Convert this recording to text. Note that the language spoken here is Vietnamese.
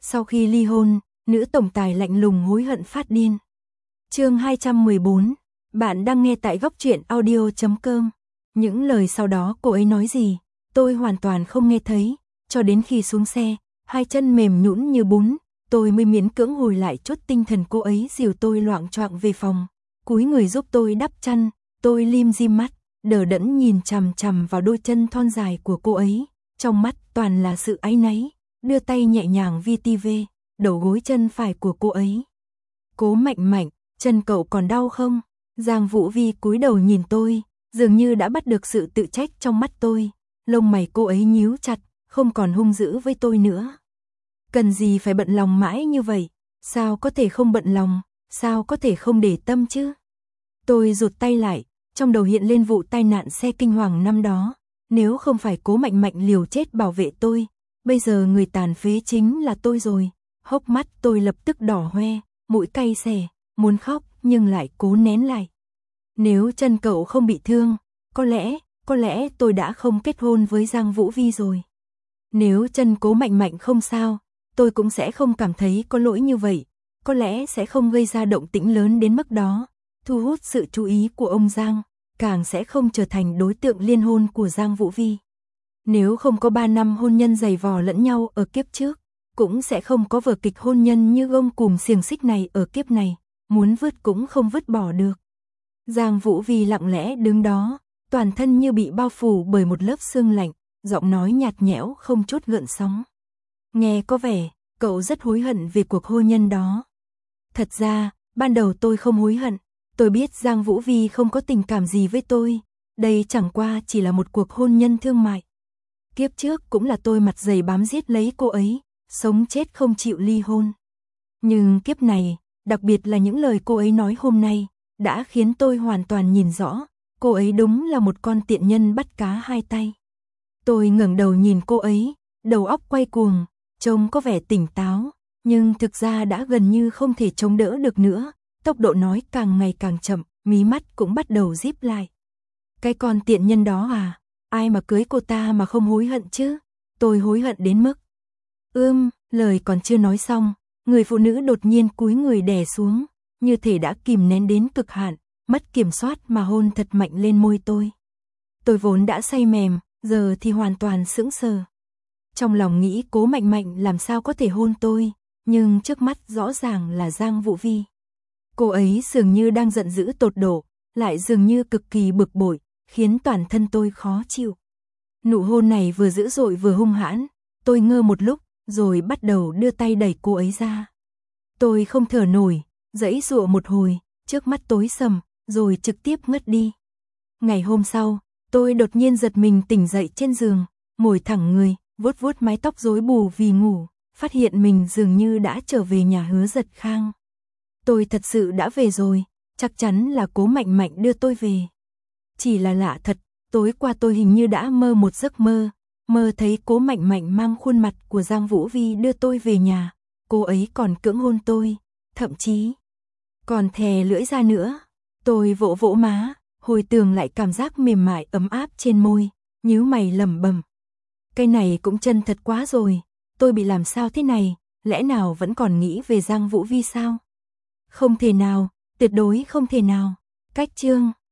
Sau khi ly hôn, nữ tổng tài lạnh lùng hối hận phát điên. Chương 214, bạn đang nghe tại góc truyện audio.com. Những lời sau đó cô ấy nói gì, tôi hoàn toàn không nghe thấy, cho đến khi xuống xe, hai chân mềm nhũn như bún, tôi mới miễn cưỡng hồi lại chút tinh thần. Cô ấy dìu tôi loạng choạng về phòng, cúi người giúp tôi đắp chăn, tôi lim dim mắt, đờ đẫn nhìn chằm chằm vào đôi chân thon dài của cô ấy, trong mắt toàn là sự áy náy, đưa tay nhẹ nhàng VTV, đầu gối chân phải của cô ấy. Cố Mạnh Mạnh, chân cậu còn đau không? Giang Vũ Vi cúi đầu nhìn tôi, dường như đã bắt được sự tự trách trong mắt tôi, lông mày cô ấy nhíu chặt, không còn hung dữ với tôi nữa. Cần gì phải bận lòng mãi như vậy, sao có thể không bận lòng, sao có thể không để tâm chứ? Tôi rụt tay lại, trong đầu hiện lên vụ tai nạn xe kinh hoàng năm đó, nếu không phải Cố Mạnh Mạnh liều chết bảo vệ tôi, bây giờ người tàn phế chính là tôi rồi. Hốc mắt tôi lập tức đỏ hoe, mũi cay xè, muốn khóc nhưng lại cố nén lại. Nếu chân cậu không bị thương, có lẽ tôi đã không kết hôn với Giang Vũ Vi rồi. Nếu chân Cố Mạnh Mạnh không sao, tôi cũng sẽ không cảm thấy có lỗi như vậy, có lẽ sẽ không gây ra động tĩnh lớn đến mức đó, thu hút sự chú ý của ông Giang, càng sẽ không trở thành đối tượng liên hôn của Giang Vũ Vi. Nếu không có 3 năm hôn nhân dày vò lẫn nhau ở kiếp trước, cũng sẽ không có vở kịch hôn nhân như gông cùm xiềng xích này ở kiếp này, muốn vứt cũng không vứt bỏ được. Giang Vũ Vi lặng lẽ đứng đó, toàn thân như bị bao phủ bởi một lớp sương lạnh, giọng nói nhạt nhẽo không chút gợn sóng. Nghe có vẻ, cậu rất hối hận về cuộc hôn nhân đó. Thật ra, ban đầu tôi không hối hận, tôi biết Giang Vũ Vi không có tình cảm gì với tôi, đây chẳng qua chỉ là một cuộc hôn nhân thương mại. Kiếp trước cũng là tôi mặt dày bám giết lấy cô ấy, sống chết không chịu ly hôn. Nhưng kiếp này, đặc biệt là những lời cô ấy nói hôm nay, đã khiến tôi hoàn toàn nhìn rõ, cô ấy đúng là một con tiện nhân bắt cá hai tay. Tôi ngẩng đầu nhìn cô ấy, đầu óc quay cuồng, trông có vẻ tỉnh táo, nhưng thực ra đã gần như không thể chống đỡ được nữa, tốc độ nói càng ngày càng chậm, mí mắt cũng bắt đầu díp lại. Cái con tiện nhân đó à, ai mà cưới cô ta mà không hối hận chứ? Tôi hối hận đến mức. Lời còn chưa nói xong, người phụ nữ đột nhiên cúi người đè xuống, như thể đã kìm nén đến cực hạn, mất kiểm soát mà hôn thật mạnh lên môi tôi. Tôi vốn đã say mềm, giờ thì hoàn toàn sững sờ. Trong lòng nghĩ Cố Mạnh Mạnh làm sao có thể hôn tôi, nhưng trước mắt rõ ràng là Giang Vũ Vi. Cô ấy dường như đang giận dữ tột độ, lại dường như cực kỳ bực bội, khiến toàn thân tôi khó chịu. Nụ hôn này vừa dữ dội vừa hung hãn, tôi ngơ một lúc, rồi bắt đầu đưa tay đẩy cô ấy ra. Tôi không thở nổi, giãy giụa một hồi, trước mắt tối sầm, rồi trực tiếp ngất đi. Ngày hôm sau, tôi đột nhiên giật mình tỉnh dậy trên giường, ngồi thẳng người, vuốt vuốt mái tóc rối bù vì ngủ, phát hiện mình dường như đã trở về nhà Hứa Giật Khang. Tôi thật sự đã về rồi, chắc chắn là Cố Mạnh Mạnh đưa tôi về. Chỉ là lạ thật, tối qua tôi hình như đã mơ một giấc mơ, mơ thấy Cố Mạnh Mạnh mang khuôn mặt của Giang Vũ Vi đưa tôi về nhà, cô ấy còn cưỡng hôn tôi, thậm chí còn thè lưỡi ra nữa. Tôi vỗ vỗ má, hồi tưởng lại cảm giác mềm mại ấm áp trên môi, nhíu mày lẩm bẩm. Cái này cũng chân thật quá rồi, tôi bị làm sao thế này, lẽ nào vẫn còn nghĩ về Giang Vũ Vi sao? Không thể nào, tuyệt đối không thể nào. Cách chương